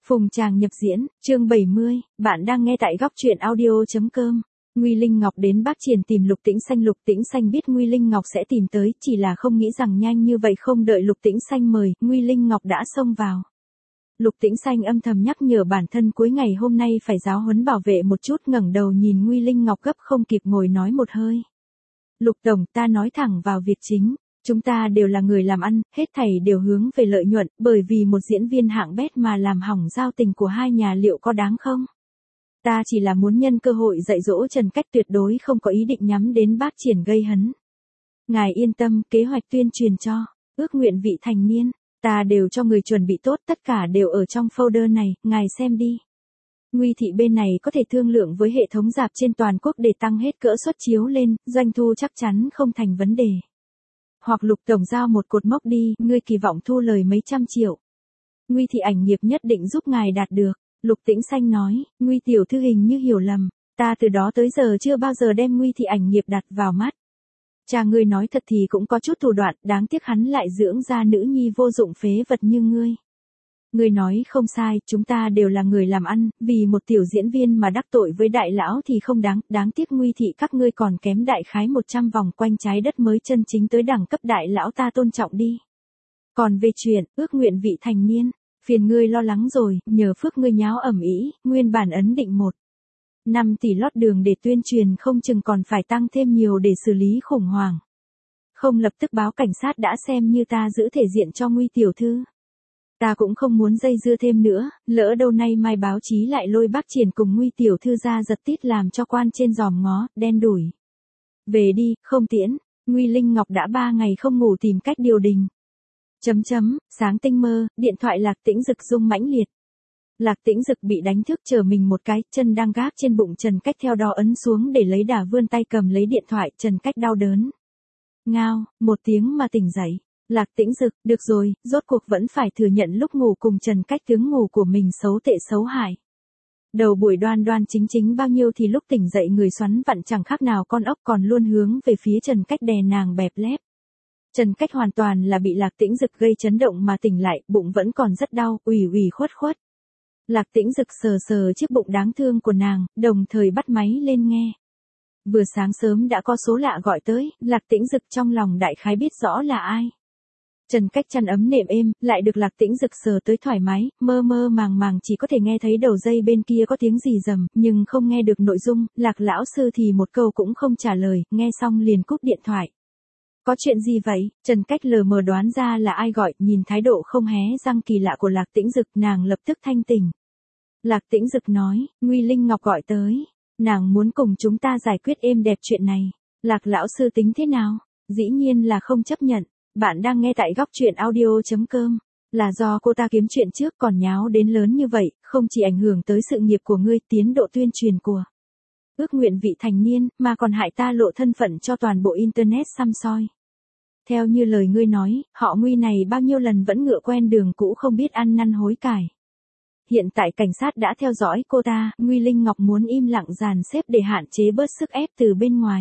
Phùng Tràng nhập diễn, chương 70, bạn đang nghe tại góc truyện audio.com. Nguy Linh Ngọc đến Bác Triển tìm Lục Tĩnh Xanh biết Nguy Linh Ngọc sẽ tìm tới, chỉ là không nghĩ rằng nhanh như vậy không đợi Lục Tĩnh Xanh mời, Nguy Linh Ngọc đã xông vào. Lục Tĩnh Xanh âm thầm nhắc nhở bản thân cuối ngày hôm nay phải giáo huấn bảo vệ một chút, ngẩng đầu nhìn Nguy Linh Ngọc gấp không kịp ngồi nói một hơi. Lục Tổng, ta nói thẳng vào việc chính. Chúng ta đều là người làm ăn, hết thảy đều hướng về lợi nhuận, bởi vì một diễn viên hạng bét mà làm hỏng giao tình của hai nhà liệu có đáng không? Ta chỉ là muốn nhân cơ hội dạy dỗ Trần Cách, tuyệt đối không có ý định nhắm đến Bác Triển gây hấn. Ngài yên tâm, kế hoạch tuyên truyền cho, ước nguyện vị thành niên, ta đều cho người chuẩn bị tốt, tất cả đều ở trong folder này, ngài xem đi. Nguy thị bên này có thể thương lượng với hệ thống rạp trên toàn quốc để tăng hết cỡ suất chiếu lên, doanh thu chắc chắn không thành vấn đề. Hoặc Lục Tổng giao một cột mốc đi, ngươi kỳ vọng thu lời mấy trăm triệu. Nguy thị ảnh nghiệp nhất định giúp ngài đạt được. Lục Tĩnh Xanh nói, Nguy tiểu thư hình như hiểu lầm, ta từ đó tới giờ chưa bao giờ đem Nguy thị ảnh nghiệp đặt vào mắt. Cha ngươi nói thật thì cũng có chút thủ đoạn, đáng tiếc hắn lại dưỡng ra nữ nhi vô dụng phế vật như ngươi. Ngươi nói không sai, chúng ta đều là người làm ăn, vì một tiểu diễn viên mà đắc tội với đại lão thì không đáng tiếc Nguy thị các ngươi còn kém đại khái 100 vòng quanh trái đất mới chân chính tới đẳng cấp đại lão, ta tôn trọng đi. Còn về chuyện, ước nguyện vị thành niên, phiền ngươi lo lắng rồi, nhờ phước ngươi nháo ẩm ĩ, nguyên bản ấn định 1,5 tỷ lót đường để tuyên truyền không chừng còn phải tăng thêm nhiều để xử lý khủng hoảng. Không lập tức báo cảnh sát đã xem như ta giữ thể diện cho Nguy tiểu thư. Ta cũng không muốn dây dưa thêm nữa, lỡ đâu nay mai báo chí lại lôi Bác Triển cùng Nguy tiểu thư ra giật tít làm cho quan trên giòm ngó, đen đủi. Về đi, không tiễn, Nguy Linh Ngọc đã 3 ngày không ngủ tìm cách điều đình. Sáng tinh mơ, điện thoại Lạc Tĩnh Dực rung mãnh liệt. Lạc Tĩnh Dực bị đánh thức chờ mình một cái, chân đang gác trên bụng Trần Cách theo đó ấn xuống để lấy đà vươn tay cầm lấy điện thoại, Trần Cách đau đớn. Ngao, một tiếng mà tỉnh dậy. Lạc Tĩnh Dực, được rồi, rốt cuộc vẫn phải thừa nhận lúc ngủ cùng Trần Cách tướng ngủ của mình xấu tệ xấu hại. Đầu buổi đoan chính bao nhiêu thì lúc tỉnh dậy người xoắn vặn chẳng khác nào con ốc, còn luôn hướng về phía Trần Cách đè nàng bẹp lép. Trần Cách hoàn toàn là bị Lạc Tĩnh Dực gây chấn động mà tỉnh lại, bụng vẫn còn rất đau, ủy khuất. Lạc Tĩnh Dực sờ chiếc bụng đáng thương của nàng, đồng thời bắt máy lên nghe. Vừa sáng sớm đã có số lạ gọi tới, Lạc Tĩnh Dực trong lòng đại khái biết rõ là ai. Trần Cách chăn ấm nệm êm, lại được Lạc Tĩnh Dực sờ tới thoải mái, mơ màng chỉ có thể nghe thấy đầu dây bên kia có tiếng gì rầm, nhưng không nghe được nội dung, Lạc lão sư thì một câu cũng không trả lời, nghe xong liền cúp điện thoại. Có chuyện gì vậy? Trần Cách lờ mờ đoán ra là ai gọi, nhìn thái độ không hé răng kỳ lạ của Lạc Tĩnh Dực, nàng lập tức thanh tỉnh. Lạc Tĩnh Dực nói, Nguy Linh Ngọc gọi tới, nàng muốn cùng chúng ta giải quyết êm đẹp chuyện này. Lạc lão sư tính thế nào? Dĩ nhiên là không chấp nhận. Bạn đang nghe tại góc truyện audio.com. Là do cô ta kiếm chuyện trước còn nháo đến lớn như vậy, không chỉ ảnh hưởng tới sự nghiệp của ngươi, tiến độ tuyên truyền của ước nguyện vị thành niên, mà còn hại ta lộ thân phận cho toàn bộ internet săm soi. Theo như lời ngươi nói, họ Nguy này bao nhiêu lần vẫn ngựa quen đường cũ không biết ăn năn hối cải. Hiện tại cảnh sát đã theo dõi cô ta, Nguy Linh Ngọc muốn im lặng dàn xếp để hạn chế bớt sức ép từ bên ngoài.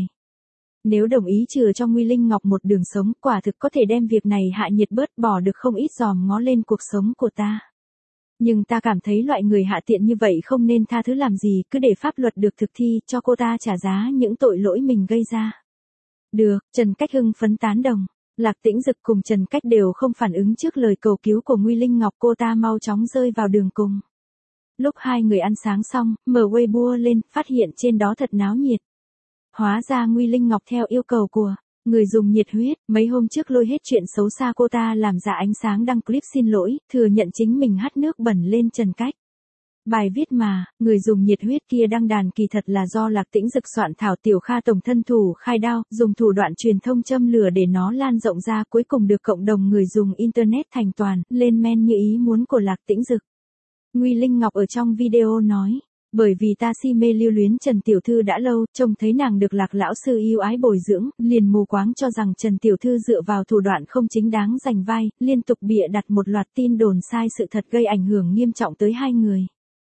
Nếu đồng ý chừa cho Nguy Linh Ngọc một đường sống, quả thực có thể đem việc này hạ nhiệt bớt, bỏ được không ít giòm ngó lên cuộc sống của ta. Nhưng ta cảm thấy loại người hạ tiện như vậy không nên tha thứ làm gì, cứ để pháp luật được thực thi, cho cô ta trả giá những tội lỗi mình gây ra. Được, Trần Cách hưng phấn tán đồng. Lạc Tĩnh Dực cùng Trần Cách đều không phản ứng trước lời cầu cứu của Nguy Linh Ngọc, cô ta mau chóng rơi vào đường cùng. Lúc hai người ăn sáng xong, mở Weibo lên, phát hiện trên đó thật náo nhiệt. Hóa ra Nguy Linh Ngọc theo yêu cầu của người dùng nhiệt huyết, mấy hôm trước lôi hết chuyện xấu xa cô ta làm ra ánh sáng đăng clip xin lỗi, thừa nhận chính mình hắt nước bẩn lên Trần Cách. Bài viết mà, người dùng nhiệt huyết kia đăng đàn kỳ thật là do Lạc Tĩnh Dực soạn thảo, Tiểu Kha tổng thân thủ khai đao, dùng thủ đoạn truyền thông châm lửa để nó lan rộng ra, cuối cùng được cộng đồng người dùng internet thành toàn, lên men như ý muốn của Lạc Tĩnh Dực. Nguy Linh Ngọc ở trong video nói, bởi vì ta si mê lưu luyến Trần tiểu thư đã lâu, trông thấy nàng được Lạc lão sư yêu ái bồi dưỡng, liền mù quáng cho rằng Trần tiểu thư dựa vào thủ đoạn không chính đáng giành vai, liên tục bịa đặt một loạt tin đồn sai sự thật gây ảnh hưởng nghiêm trọng tới hai người.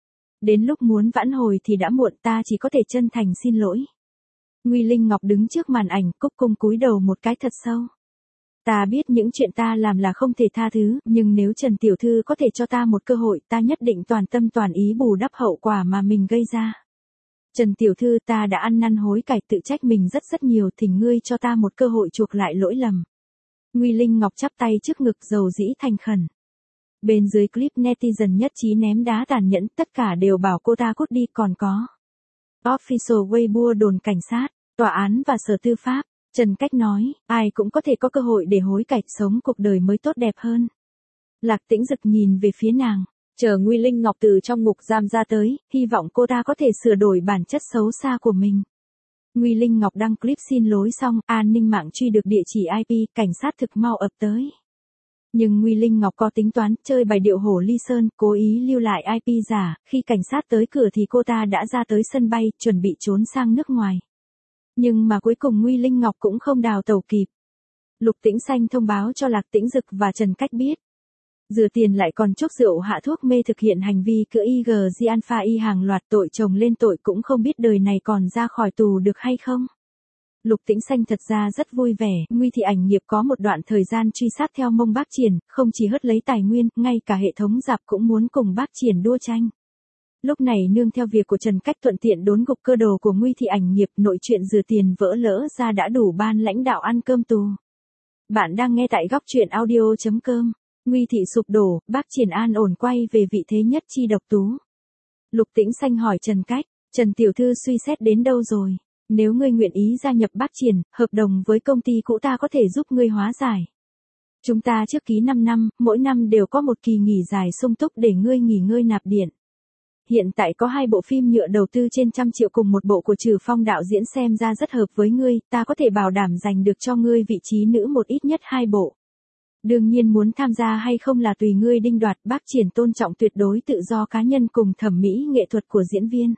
Đến lúc muốn vãn hồi thì đã muộn, ta chỉ có thể chân thành xin lỗi. Nguy Linh Ngọc đứng trước màn ảnh, cúc cung cúi đầu một cái thật sâu. Ta biết những chuyện ta làm là không thể tha thứ, nhưng nếu Trần Tiểu Thư có thể cho ta một cơ hội, ta nhất định toàn tâm toàn ý bù đắp hậu quả mà mình gây ra. Trần Tiểu Thư, ta đã ăn năn hối cải, tự trách mình rất rất nhiều, thỉnh ngươi cho ta một cơ hội chuộc lại lỗi lầm. Nguy Linh Ngọc chắp tay trước ngực dầu dĩ thành khẩn. Bên dưới clip netizen nhất trí ném đá tàn nhẫn, tất cả đều bảo cô ta cút đi, còn có official Weibo đồn cảnh sát, tòa án và sở tư pháp. Trần Cách nói, ai cũng có thể có cơ hội để hối cải, sống cuộc đời mới tốt đẹp hơn. Lạc Tĩnh Dực nhìn về phía nàng, chờ Nguy Linh Ngọc từ trong ngục giam ra tới, hy vọng cô ta có thể sửa đổi bản chất xấu xa của mình. Nguy Linh Ngọc đăng clip xin lỗi xong, an ninh mạng truy được địa chỉ IP, cảnh sát thực mau ập tới. Nhưng Nguy Linh Ngọc có tính toán, chơi bài điệu hổ ly sơn, cố ý lưu lại IP giả, khi cảnh sát tới cửa thì cô ta đã ra tới sân bay, chuẩn bị trốn sang nước ngoài. Nhưng mà cuối cùng Nguy Linh Ngọc cũng không đào tẩu kịp. Lục Tĩnh Xanh thông báo cho Lạc Tĩnh Dực và Trần Cách biết. Rửa tiền lại còn chốc rượu hạ thuốc mê thực hiện hành vi cữa IgG alpha y hàng loạt tội chồng lên tội, cũng không biết đời này còn ra khỏi tù được hay không. Lục Tĩnh Xanh thật ra rất vui vẻ, Nguy Thị Ảnh Nghiệp có một đoạn thời gian truy sát theo mông Bác Triển, không chỉ hớt lấy tài nguyên, ngay cả hệ thống rạp cũng muốn cùng Bác Triển đua tranh. Lúc này nương theo việc của Trần Cách thuận tiện đốn gục cơ đồ của Nguy Thị Ảnh Nghiệp, nội chuyện rửa tiền vỡ lỡ ra đã đủ ban lãnh đạo ăn cơm tù. Bạn đang nghe tại góc truyện audio.com. Nguy Thị sụp đổ, Bác Triển an ổn quay về vị thế nhất chi độc tú. Lục Tĩnh Xanh hỏi Trần Cách, Trần Tiểu Thư suy xét đến đâu rồi? Nếu ngươi nguyện ý gia nhập Bác Triển, hợp đồng với công ty cũ ta có thể giúp ngươi hóa giải. Chúng ta trước ký 5 năm, mỗi năm đều có một kỳ nghỉ dài sung túc để ngươi nghỉ ngơi nạp điện. Hiện tại có 2 bộ phim nhựa đầu tư trên 100 triệu cùng một bộ của Trừ Phong đạo diễn xem ra rất hợp với ngươi, ta có thể bảo đảm giành được cho ngươi vị trí nữ một ít nhất 2 bộ. Đương nhiên muốn tham gia hay không là tùy ngươi định đoạt, Bác Triển tôn trọng tuyệt đối tự do cá nhân cùng thẩm mỹ nghệ thuật của diễn viên.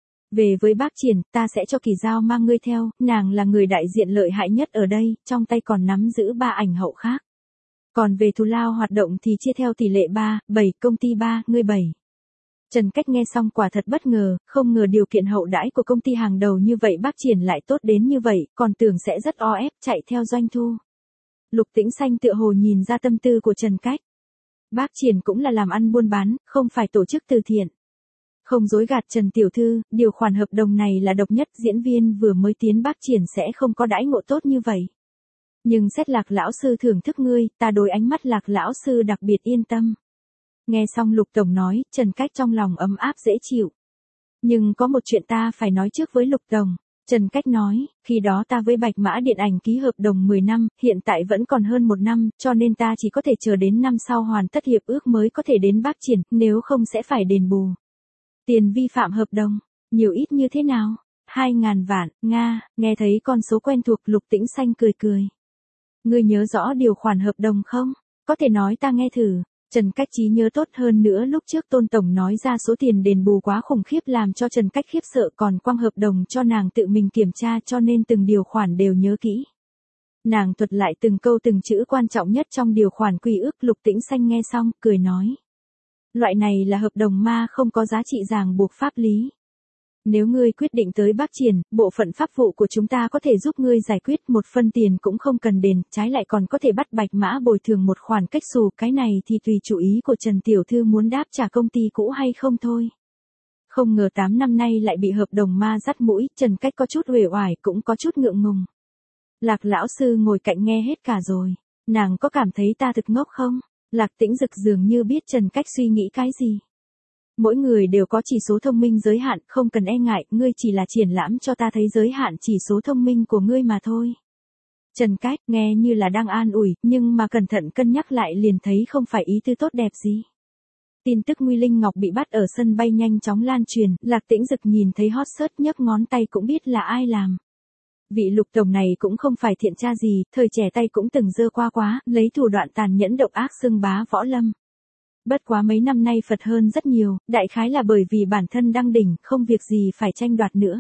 Về với Bác Triển, ta sẽ cho Kỳ Giao mang ngươi theo, nàng là người đại diện lợi hại nhất ở đây, trong tay còn nắm giữ 3 ảnh hậu khác. Còn về thù lao hoạt động thì chia theo tỷ lệ 3-7, công ty 3, ngươi 7. Trần Cách nghe xong quả thật bất ngờ, không ngờ điều kiện hậu đãi của công ty hàng đầu như vậy Bác Triển lại tốt đến như vậy, còn tưởng sẽ rất o ép chạy theo doanh thu. Lục Tĩnh Xanh tựa hồ nhìn ra tâm tư của Trần Cách. Bác Triển cũng là làm ăn buôn bán, không phải tổ chức từ thiện. Không dối gạt Trần Tiểu Thư, điều khoản hợp đồng này là độc nhất, diễn viên vừa mới tiến Bác Triển sẽ không có đãi ngộ tốt như vậy. Nhưng xét Lạc lão sư thưởng thức ngươi, ta đối ánh mắt Lạc lão sư đặc biệt yên tâm. Nghe xong Lục Tổng nói, Trần Cách trong lòng ấm áp dễ chịu. Nhưng có một chuyện ta phải nói trước với Lục Tổng. Trần Cách nói, khi đó ta với Bạch Mã Điện Ảnh ký hợp đồng 10 năm, hiện tại vẫn còn hơn 1 năm, cho nên ta chỉ có thể chờ đến năm sau hoàn tất hiệp ước mới có thể đến Bác Triển, nếu không sẽ phải đền bù. Tiền vi phạm hợp đồng, nhiều ít như thế nào? 2.000 vạn, Nga, nghe thấy con số quen thuộc Lục Tĩnh Xanh cười cười. Ngươi nhớ rõ điều khoản hợp đồng không? Có thể nói ta nghe thử. Trần Cách trí nhớ tốt hơn nữa, lúc trước Tôn Tổng nói ra số tiền đền bù quá khủng khiếp làm cho Trần Cách khiếp sợ, còn quăng hợp đồng cho nàng tự mình kiểm tra cho nên từng điều khoản đều nhớ kỹ. Nàng thuật lại từng câu từng chữ quan trọng nhất trong điều khoản quy ước. Lục Tĩnh Xanh nghe xong, cười nói. Loại này là hợp đồng ma, không có giá trị ràng buộc pháp lý. Nếu ngươi quyết định tới Bác Triển, bộ phận pháp vụ của chúng ta có thể giúp ngươi giải quyết, 1 phân tiền cũng không cần đền, trái lại còn có thể bắt Bạch Mã bồi thường một khoản cách xù, cái này thì tùy chủ ý của Trần Tiểu Thư muốn đáp trả công ty cũ hay không thôi. Không ngờ 8 năm nay lại bị hợp đồng ma dắt mũi, Trần Cách có chút uể oải, cũng có chút ngượng ngùng. Lạc lão sư ngồi cạnh nghe hết cả rồi, nàng có cảm thấy ta thực ngốc không? Lạc Tĩnh Dực dường như biết Trần Cách suy nghĩ cái gì. Mỗi người đều có chỉ số thông minh giới hạn, không cần e ngại, ngươi chỉ là triển lãm cho ta thấy giới hạn chỉ số thông minh của ngươi mà thôi. Trần Cách nghe như là đang an ủi, nhưng mà cẩn thận cân nhắc lại liền thấy không phải ý tư tốt đẹp gì. Tin tức Nguy Linh Ngọc bị bắt ở sân bay nhanh chóng lan truyền, Lạc Tĩnh Dực nhìn thấy hot search nhấc ngón tay cũng biết là ai làm. Vị Lục Tổng này cũng không phải thiện tra gì, thời trẻ tay cũng từng dơ quá, lấy thủ đoạn tàn nhẫn độc ác xưng bá võ lâm. Bất quá mấy năm nay phật hơn rất nhiều, đại khái là bởi vì bản thân đang đỉnh, không việc gì phải tranh đoạt nữa.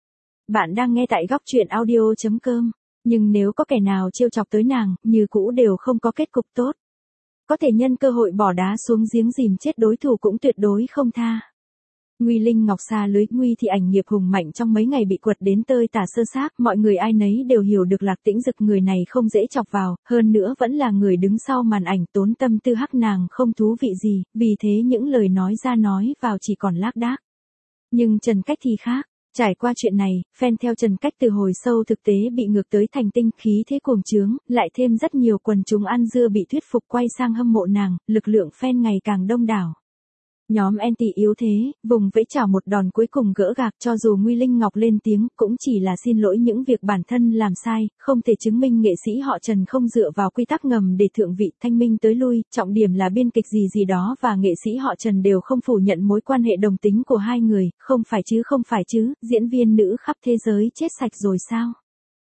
Bạn đang nghe tại góc truyện audio.com, nhưng nếu có kẻ nào trêu chọc tới nàng, như cũ đều không có kết cục tốt. Có thể nhân cơ hội bỏ đá xuống giếng dìm chết đối thủ cũng tuyệt đối không tha. Nguy Linh Ngọc xa lưới, Nguy Thị ảnh nghiệp hùng mạnh trong mấy ngày bị quật đến tơi tả sơ xác, mọi người ai nấy đều hiểu được Lạc Tĩnh Dực người này không dễ chọc vào, hơn nữa vẫn là người đứng sau màn ảnh, tốn tâm tư hắc nàng không thú vị gì, vì thế những lời nói ra nói vào chỉ còn lác đác. Nhưng Trần Cách thì khác. Trải qua chuyện này, fan theo Trần Cách từ hồi sâu thực tế bị ngược tới thành tinh, khí thế cuồng trướng, lại thêm rất nhiều quần chúng ăn dưa bị thuyết phục quay sang hâm mộ nàng, lực lượng fan ngày càng đông đảo. Nhóm anti yếu thế, vùng vẫy chảo một đòn cuối cùng gỡ gạc, cho dù Nguy Linh Ngọc lên tiếng, cũng chỉ là xin lỗi những việc bản thân làm sai, không thể chứng minh nghệ sĩ họ Trần không dựa vào quy tắc ngầm để thượng vị, thanh minh tới lui, trọng điểm là biên kịch gì gì đó và nghệ sĩ họ Trần đều không phủ nhận mối quan hệ đồng tính của hai người, không phải chứ, diễn viên nữ khắp thế giới chết sạch rồi sao?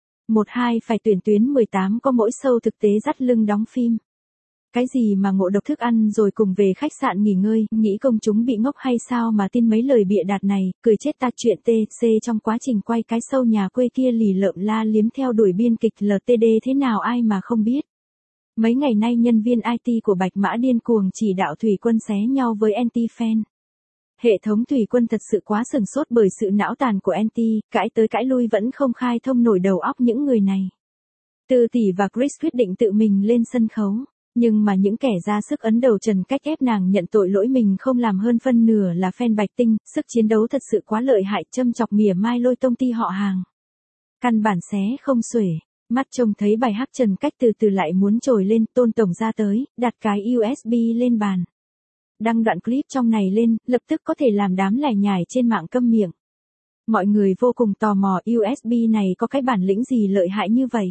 12 phải tuyển tuyến 18 có mỗi show thực tế dắt lưng đóng phim. Cái gì mà ngộ độc thức ăn rồi cùng về khách sạn nghỉ ngơi, nghĩ công chúng bị ngốc hay sao mà tin mấy lời bịa đặt này, cười chết ta. Chuyện TC trong quá trình quay cái show nhà quê kia lì lợm la liếm theo đuổi biên kịch LTD thế nào ai mà không biết. Mấy ngày nay nhân viên IT của Bạch Mã điên cuồng chỉ đạo Thủy Quân xé nhau với anti-fan. Hệ thống Thủy Quân thật sự quá sừng sốt bởi sự não tàn của anti, cãi tới cãi lui vẫn không khai thông nổi đầu óc những người này. Từ Tỷ và Chris quyết định tự mình lên sân khấu. Nhưng mà những kẻ ra sức ấn đầu Trần Cách ép nàng nhận tội lỗi mình không làm hơn phân nửa là fan Bạch Tinh, sức chiến đấu thật sự quá lợi hại, châm chọc mỉa mai lôi tông ty họ hàng. Căn bản xé không xuể, mắt trông thấy bài hát Trần Cách từ từ lại muốn trồi lên, Tôn Tổng ra tới, đặt cái USB lên bàn. Đăng đoạn clip trong này lên, lập tức có thể làm đám lải nhải trên mạng câm miệng. Mọi người vô cùng tò mò USB này có cái bản lĩnh gì lợi hại như vậy.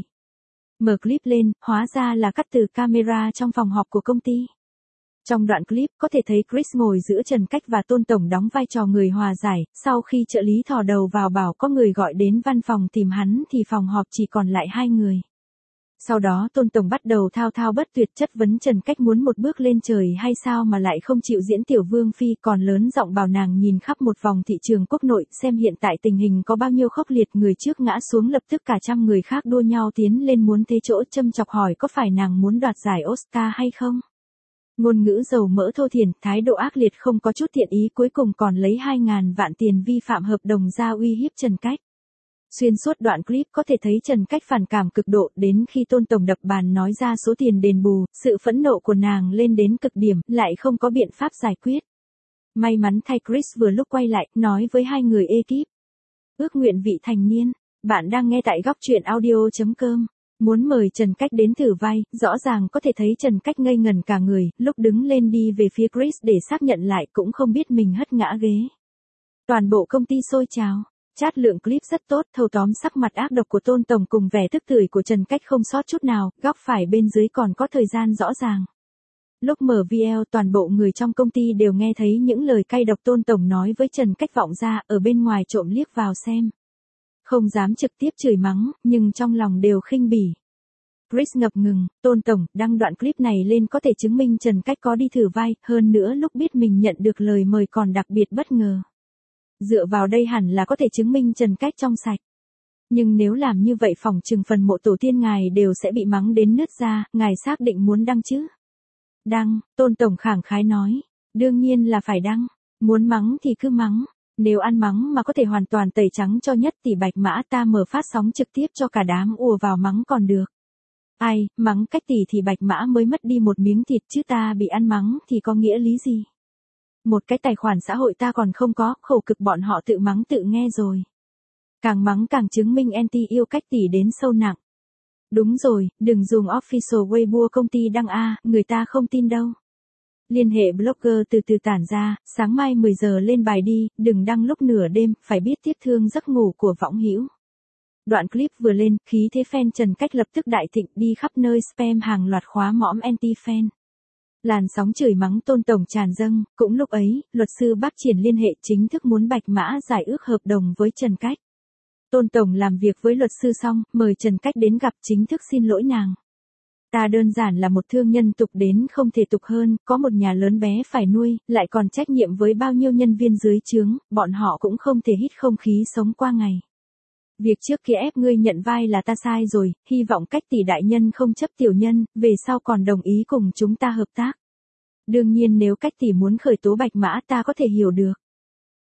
Mở clip lên, hóa ra là cắt từ camera trong phòng họp của công ty. Trong đoạn clip có thể thấy Chris ngồi giữa Trần Cách và Tôn Tổng đóng vai trò người hòa giải, sau khi trợ lý thò đầu vào bảo có người gọi đến văn phòng tìm hắn thì phòng họp chỉ còn lại hai người. Sau đó Tôn Tổng bắt đầu thao thao bất tuyệt chất vấn Trần Cách muốn một bước lên trời hay sao mà lại không chịu diễn tiểu vương phi, còn lớn giọng bảo nàng nhìn khắp một vòng thị trường quốc nội xem hiện tại tình hình có bao nhiêu khốc liệt, người trước ngã xuống lập tức cả trăm người khác đua nhau tiến lên muốn thế chỗ, châm chọc hỏi có phải nàng muốn đoạt giải Oscar hay không. Ngôn ngữ dầu mỡ thô thiển, thái độ ác liệt không có chút thiện ý, cuối cùng còn lấy 2.000 vạn tiền vi phạm hợp đồng ra uy hiếp Trần Cách. Xuyên suốt đoạn clip có thể thấy Trần Cách phản cảm cực độ, đến khi Tôn Tổng đập bàn nói ra số tiền đền bù, sự phẫn nộ của nàng lên đến cực điểm, lại không có biện pháp giải quyết. May mắn thay Chris vừa lúc quay lại, nói với hai người ekip. Ước nguyện vị thành niên, bạn đang nghe tại góc truyện audio.com. Muốn mời Trần Cách đến thử vai, rõ ràng có thể thấy Trần Cách ngây ngần cả người, lúc đứng lên đi về phía Chris để xác nhận lại cũng không biết mình hất ngã ghế. Toàn bộ công ty sôi trào. Chat lượng clip rất tốt, thâu tóm sắc mặt ác độc của Tôn Tổng cùng vẻ tức tưởi của Trần Cách không sót chút nào, góc phải bên dưới còn có thời gian rõ ràng. Lúc mở video toàn bộ người trong công ty đều nghe thấy những lời cay độc Tôn Tổng nói với Trần Cách vọng ra, ở bên ngoài trộm liếc vào xem. Không dám trực tiếp chửi mắng, nhưng trong lòng đều khinh bỉ. Chris ngập ngừng, Tôn Tổng, đăng đoạn clip này lên có thể chứng minh Trần Cách có đi thử vai, hơn nữa lúc biết mình nhận được lời mời còn đặc biệt bất ngờ. Dựa vào đây hẳn là có thể chứng minh Trần Cách trong sạch. Nhưng nếu làm như vậy phỏng chừng phần mộ tổ tiên ngài đều sẽ bị mắng đến nứt ra, ngài xác định muốn đăng chứ? Đăng, Tôn Tổng khẳng khái nói. Đương nhiên là phải đăng, muốn mắng thì cứ mắng. Nếu ăn mắng mà có thể hoàn toàn tẩy trắng cho nhất tỷ Bạch Mã ta mở phát sóng trực tiếp cho cả đám ùa vào mắng còn được. Ai, mắng cách tỷ thì Bạch Mã mới mất đi một miếng thịt chứ ta bị ăn mắng thì có nghĩa lý gì? Một cái tài khoản xã hội ta còn không có, khổ cực bọn họ tự mắng tự nghe rồi. Càng mắng càng chứng minh anti yêu cách tỷ đến sâu nặng. Đúng rồi, đừng dùng official Weibo công ty đăng người ta không tin đâu. Liên hệ blogger từ từ tản ra, sáng mai 10 giờ lên bài đi, đừng đăng lúc nửa đêm, phải biết tiếc thương giấc ngủ của võng hữu. Đoạn clip vừa lên, khí thế fan Trần Cách lập tức đại thịnh, đi khắp nơi spam hàng loạt khóa mõm anti-fan. Làn sóng chửi mắng Tôn Tổng tràn dâng, cũng lúc ấy, luật sư Bác Triển liên hệ chính thức muốn Bạch Mã giải ước hợp đồng với Trần Cách. Tôn Tổng làm việc với luật sư xong, mời Trần Cách đến gặp chính thức xin lỗi nàng. Ta đơn giản là một thương nhân tục đến không thể tục hơn, có một nhà lớn bé phải nuôi, lại còn trách nhiệm với bao nhiêu nhân viên dưới trướng, bọn họ cũng không thể hít không khí sống qua ngày. Việc trước kia ép ngươi nhận vai là ta sai rồi, hy vọng cách tỷ đại nhân không chấp tiểu nhân, về sau còn đồng ý cùng chúng ta hợp tác. Đương nhiên nếu cách tỷ muốn khởi tố Bạch Mã ta có thể hiểu được.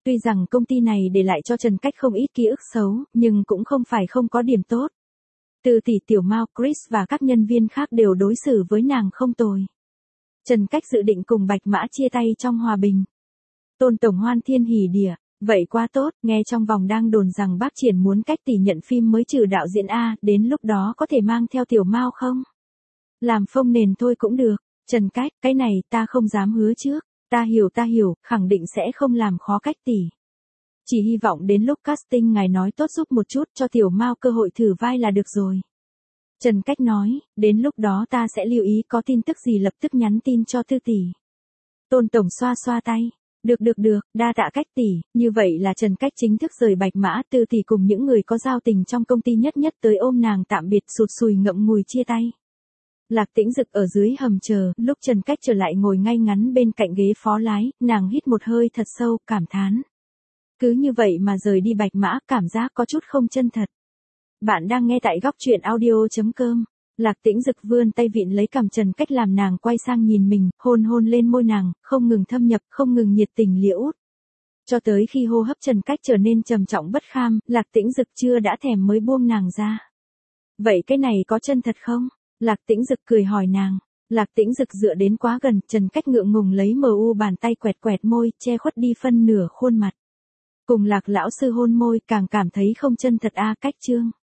Tuy rằng công ty này để lại cho Trần Cách không ít ký ức xấu, nhưng cũng không phải không có điểm tốt. Từ tỷ Tiểu Mao, Chris và các nhân viên khác đều đối xử với nàng không tồi. Trần Cách dự định cùng Bạch Mã chia tay trong hòa bình. Tôn tổng hoan thiên hỉ địa, vậy quá tốt, nghe trong vòng đang đồn rằng bác Triển muốn cách tỷ nhận phim mới trừ đạo diễn A, đến lúc đó có thể mang theo Tiểu Mao không? Làm phông nền thôi cũng được. Trần Cách, cái này ta không dám hứa trước. Ta hiểu, khẳng định sẽ không làm khó Cách tỷ. Chỉ hy vọng đến lúc casting ngài nói tốt giúp một chút cho Tiểu Mao cơ hội thử vai là được rồi. Trần Cách nói, đến lúc đó ta sẽ lưu ý có tin tức gì lập tức nhắn tin cho Tư tỷ. Tôn tổng xoa xoa tay. Được, đa tạ Cách tỷ, như vậy là Trần Cách chính thức rời Bạch Mã. Tư tỷ cùng những người có giao tình trong công ty nhất tới ôm nàng tạm biệt, sụt sùi ngậm ngùi chia tay. Lạc Tĩnh Dực ở dưới hầm chờ, lúc Trần Cách trở lại ngồi ngay ngắn bên cạnh ghế phó lái, nàng hít một hơi thật sâu, cảm thán. Cứ như vậy mà rời đi Bạch Mã, cảm giác có chút không chân thật. Bạn đang nghe tại góc truyện audio.com. Lạc Tĩnh Dực vươn tay vịn lấy cằm Trần Cách làm nàng quay sang nhìn mình, hôn lên môi nàng, không ngừng thâm nhập, không ngừng nhiệt tình liễu. Cho tới khi hô hấp Trần Cách trở nên trầm trọng bất kham, Lạc Tĩnh Dực chưa đã thèm mới buông nàng ra. Vậy cái này có chân thật không? Lạc Tĩnh Dực cười hỏi nàng. Lạc Tĩnh Dực dựa đến quá gần, Trần Cách ngượng ngùng lấy bàn tay quẹt môi, che khuất đi phân nửa khuôn mặt. Cùng Lạc lão sư hôn môi càng cảm thấy không chân thật a. Cách chương